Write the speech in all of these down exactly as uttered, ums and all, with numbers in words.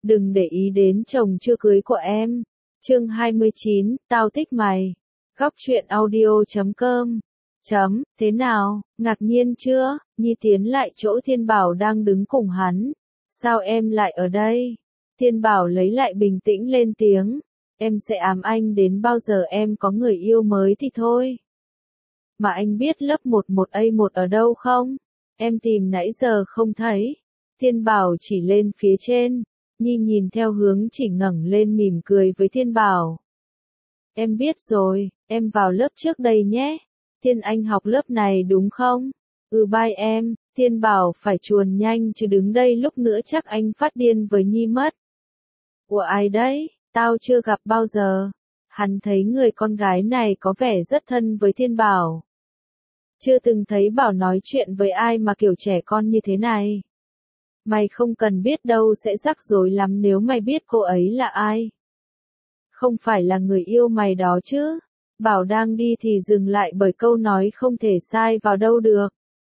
đừng để ý đến chồng chưa cưới của em. Chương hai mươi chín, tao thích mày. Góc truyện audio chấm com. Chấm, thế nào, ngạc nhiên chưa? Nhi tiến lại chỗ Thiên Bảo đang đứng cùng hắn. Sao em lại ở đây? Thiên Bảo lấy lại bình tĩnh lên tiếng. Em sẽ ám anh đến bao giờ em có người yêu mới thì thôi. Mà anh biết lớp một một A một ở đâu không? Em tìm nãy giờ không thấy. Thiên Bảo chỉ lên phía trên. Nhi nhìn theo hướng chỉ ngẩng lên mỉm cười với Thiên Bảo. Em biết rồi, em vào lớp trước đây nhé. Thiên Anh học lớp này đúng không? Ừ bye em. Thiên Bảo phải chuồn nhanh chứ đứng đây lúc nữa chắc anh phát điên với Nhi mất. Của ai đấy? Tao chưa gặp bao giờ. Hắn thấy người con gái này có vẻ rất thân với Thiên Bảo. Chưa từng thấy Bảo nói chuyện với ai mà kiểu trẻ con như thế này. Mày không cần biết đâu, sẽ rắc rối lắm nếu mày biết cô ấy là ai. Không phải là người yêu mày đó chứ? Bảo đang đi thì dừng lại bởi câu nói không thể sai vào đâu được.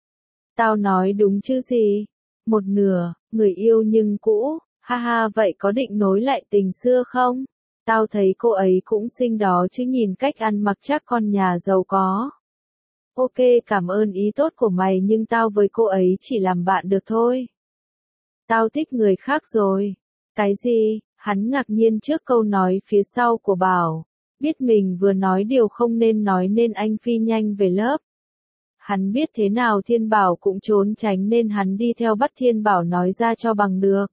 Tao nói đúng chứ gì? Một nửa, người yêu nhưng cũ, ha ha, vậy có định nối lại tình xưa không? Tao thấy cô ấy cũng xinh đó chứ, nhìn cách ăn mặc chắc con nhà giàu có. Ok, cảm ơn ý tốt của mày nhưng tao với cô ấy chỉ làm bạn được thôi. Tao thích người khác rồi. Cái gì? Hắn ngạc nhiên trước câu nói phía sau của Bảo. Biết mình vừa nói điều không nên nói nên anh phi nhanh về lớp. Hắn biết thế nào Thiên Bảo cũng trốn tránh nên hắn đi theo bắt Thiên Bảo nói ra cho bằng được.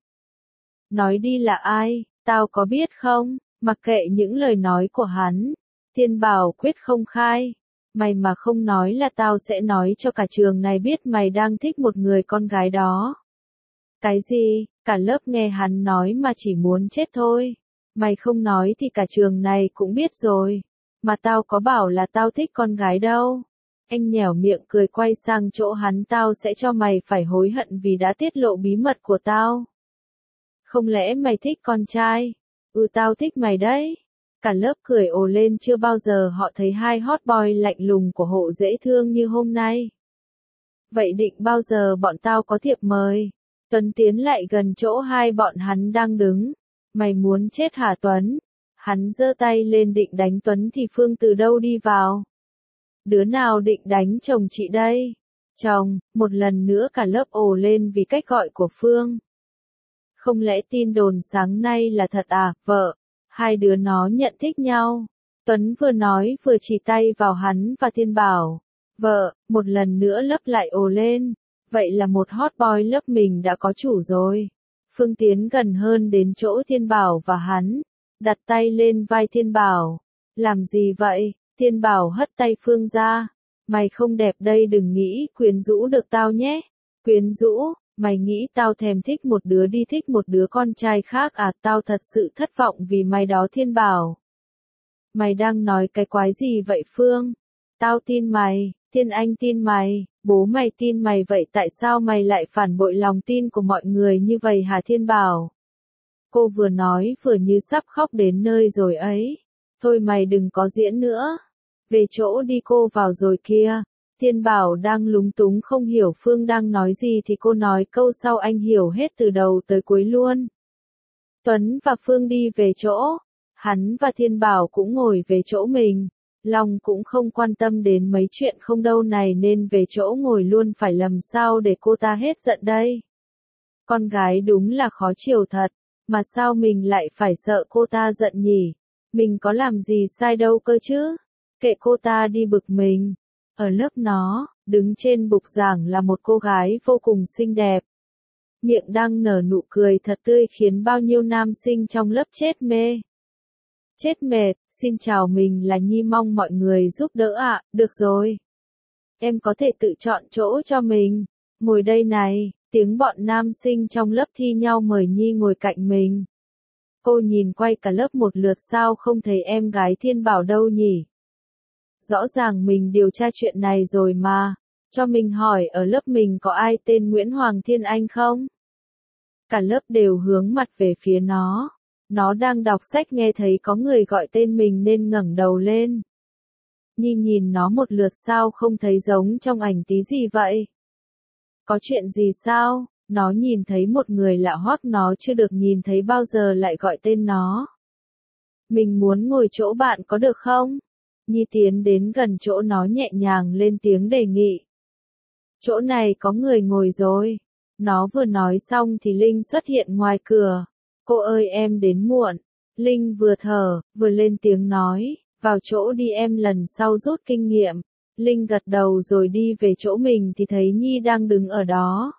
Nói đi là ai? Tao có biết không? Mặc kệ những lời nói của hắn. Thiên Bảo quyết không khai. Mày mà không nói là tao sẽ nói cho cả trường này biết mày đang thích một người con gái đó. Cái gì? Cả lớp nghe hắn nói mà chỉ muốn chết thôi. Mày không nói thì cả trường này cũng biết rồi. Mà tao có bảo là tao thích con gái đâu. Anh nhẻo miệng cười quay sang chỗ hắn. Tao sẽ cho mày phải hối hận vì đã tiết lộ bí mật của tao. Không lẽ mày thích con trai? Ừ, tao thích mày đấy. Cả lớp cười ồ lên, chưa bao giờ họ thấy hai hot boy lạnh lùng của Hộ dễ thương như hôm nay. Vậy định bao giờ bọn tao có thiệp mời? Tuấn tiến lại gần chỗ hai bọn hắn đang đứng. Mày muốn chết hả Tuấn? Hắn giơ tay lên định đánh Tuấn thì Phương từ đâu đi vào. Đứa nào định đánh chồng chị đây? Chồng, một lần nữa cả lớp ồ lên vì cách gọi của Phương. Không lẽ tin đồn sáng nay là thật à, vợ? Hai đứa nó nhận thích nhau. Tuấn vừa nói vừa chỉ tay vào hắn và Thiên Bảo. Vợ, một lần nữa lớp lại ồ lên. Vậy là một hot boy lớp mình đã có chủ rồi. Phương tiến gần hơn đến chỗ Thiên Bảo và hắn. Đặt tay lên vai Thiên Bảo. Làm gì vậy? Thiên Bảo hất tay Phương ra. Mày không đẹp đây, đừng nghĩ quyến rũ được tao nhé. Quyến rũ? Mày nghĩ tao thèm thích một đứa đi thích một đứa con trai khác à? Tao thật sự thất vọng vì mày đó Thiên Bảo. Mày đang nói cái quái gì vậy Phương? Tao tin mày, Thiên Anh tin mày, bố mày tin mày, vậy tại sao mày lại phản bội lòng tin của mọi người như vậy hả Thiên Bảo? Cô vừa nói vừa như sắp khóc đến nơi rồi ấy. Thôi mày đừng có diễn nữa. Về chỗ đi, cô vào rồi kia. Thiên Bảo đang lúng túng không hiểu Phương đang nói gì thì cô nói câu sau anh hiểu hết từ đầu tới cuối luôn. Tuấn và Phương đi về chỗ. Hắn và Thiên Bảo cũng ngồi về chỗ mình. Long cũng không quan tâm đến mấy chuyện không đâu này nên về chỗ ngồi luôn. Phải làm sao để cô ta hết giận đây? Con gái đúng là khó chiều thật. Mà sao mình lại phải sợ cô ta giận nhỉ? Mình có làm gì sai đâu cơ chứ? Kệ cô ta đi bực mình. Ở lớp nó, đứng trên bục giảng là một cô gái vô cùng xinh đẹp. Miệng đang nở nụ cười thật tươi khiến bao nhiêu nam sinh trong lớp chết mê. Chết mệt, xin chào, mình là Nhi, mong mọi người giúp đỡ ạ. À. Được rồi. Em có thể tự chọn chỗ cho mình. Ngồi đây này, tiếng bọn nam sinh trong lớp thi nhau mời Nhi ngồi cạnh mình. Cô nhìn quay cả lớp một lượt, sao không thấy em gái Thiên Bảo đâu nhỉ? Rõ ràng mình điều tra chuyện này rồi mà. Cho mình hỏi ở lớp mình có ai tên Nguyễn Hoàng Thiên Anh không? Cả lớp đều hướng mặt về phía nó. Nó đang đọc sách nghe thấy có người gọi tên mình nên ngẩng đầu lên. Nhi nhìn nó một lượt, sao không thấy giống trong ảnh tí gì vậy? Có chuyện gì sao? Nó nhìn thấy một người lạ hoắc nó chưa được nhìn thấy bao giờ lại gọi tên nó. Mình muốn ngồi chỗ bạn có được không? Nhi tiến đến gần chỗ nó nhẹ nhàng lên tiếng đề nghị. Chỗ này có người ngồi rồi. Nó vừa nói xong thì Linh xuất hiện ngoài cửa. Cô ơi em đến muộn. Linh vừa thở, vừa lên tiếng nói, vào chỗ đi em lần sau rút kinh nghiệm. Linh gật đầu rồi đi về chỗ mình thì thấy Nhi đang đứng ở đó.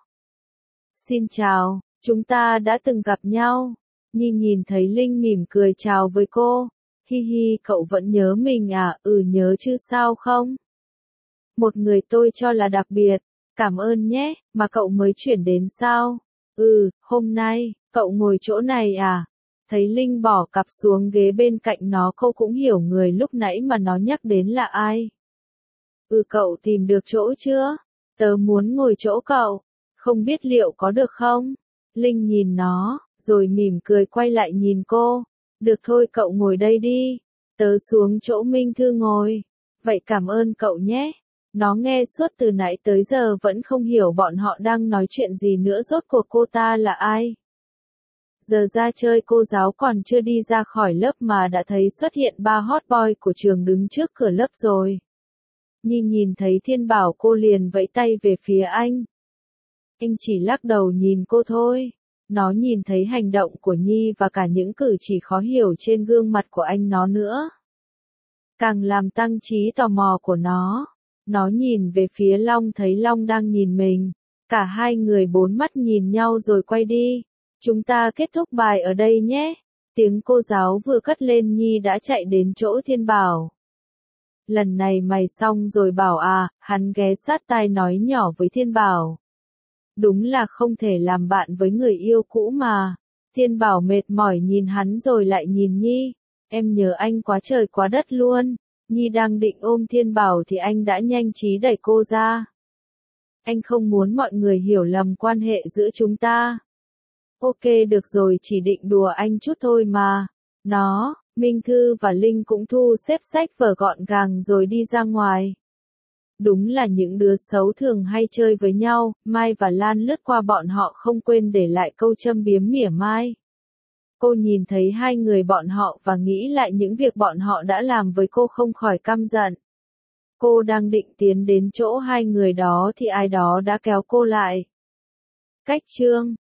Xin chào, chúng ta đã từng gặp nhau. Nhi nhìn thấy Linh mỉm cười chào với cô. Hi hi, cậu vẫn nhớ mình à? Ừ nhớ chứ sao không? Một người tôi cho là đặc biệt. Cảm ơn nhé, mà cậu mới chuyển đến sao? Ừ, hôm nay, cậu ngồi chỗ này à? Thấy Linh bỏ cặp xuống ghế bên cạnh nó, cô cũng hiểu người lúc nãy mà nó nhắc đến là ai. Ừ cậu tìm được chỗ chưa? Tớ muốn ngồi chỗ cậu. Không biết liệu có được không? Linh nhìn nó, rồi mỉm cười quay lại nhìn cô. Được thôi cậu ngồi đây đi. Tớ xuống chỗ Minh Thư ngồi. Vậy cảm ơn cậu nhé. Nó nghe suốt từ nãy tới giờ vẫn không hiểu bọn họ đang nói chuyện gì nữa, rốt cuộc cô ta là ai. Giờ ra chơi cô giáo còn chưa đi ra khỏi lớp mà đã thấy xuất hiện ba hot boy của trường đứng trước cửa lớp rồi. Nhi nhìn thấy Thiên Bảo cô liền vẫy tay về phía anh. Anh chỉ lắc đầu nhìn cô thôi. Nó nhìn thấy hành động của Nhi và cả những cử chỉ khó hiểu trên gương mặt của anh nó nữa. Càng làm tăng trí tò mò của nó. Nó nhìn về phía Long thấy Long đang nhìn mình. Cả hai người bốn mắt nhìn nhau rồi quay đi. Chúng ta kết thúc bài ở đây nhé. Tiếng cô giáo vừa cất lên Nhi đã chạy đến chỗ Thiên Bảo. Lần này mày xong rồi Bảo à, hắn ghé sát tai nói nhỏ với Thiên Bảo. Đúng là không thể làm bạn với người yêu cũ mà. Thiên Bảo mệt mỏi nhìn hắn rồi lại nhìn Nhi. Em nhớ anh quá trời quá đất luôn. Nhi đang định ôm Thiên Bảo thì anh đã nhanh trí đẩy cô ra. Anh không muốn mọi người hiểu lầm quan hệ giữa chúng ta. Ok được rồi, chỉ định đùa anh chút thôi mà. Nó, Minh Thư và Linh cũng thu xếp sách vở gọn gàng rồi đi ra ngoài. Đúng là những đứa xấu thường hay chơi với nhau. Mai và Lan lướt qua bọn họ không quên để lại câu châm biếm mỉa mai. Cô nhìn thấy hai người bọn họ và nghĩ lại những việc bọn họ đã làm với cô không khỏi căm giận. Cô đang định tiến đến chỗ hai người đó thì ai đó đã kéo cô lại. Cách chương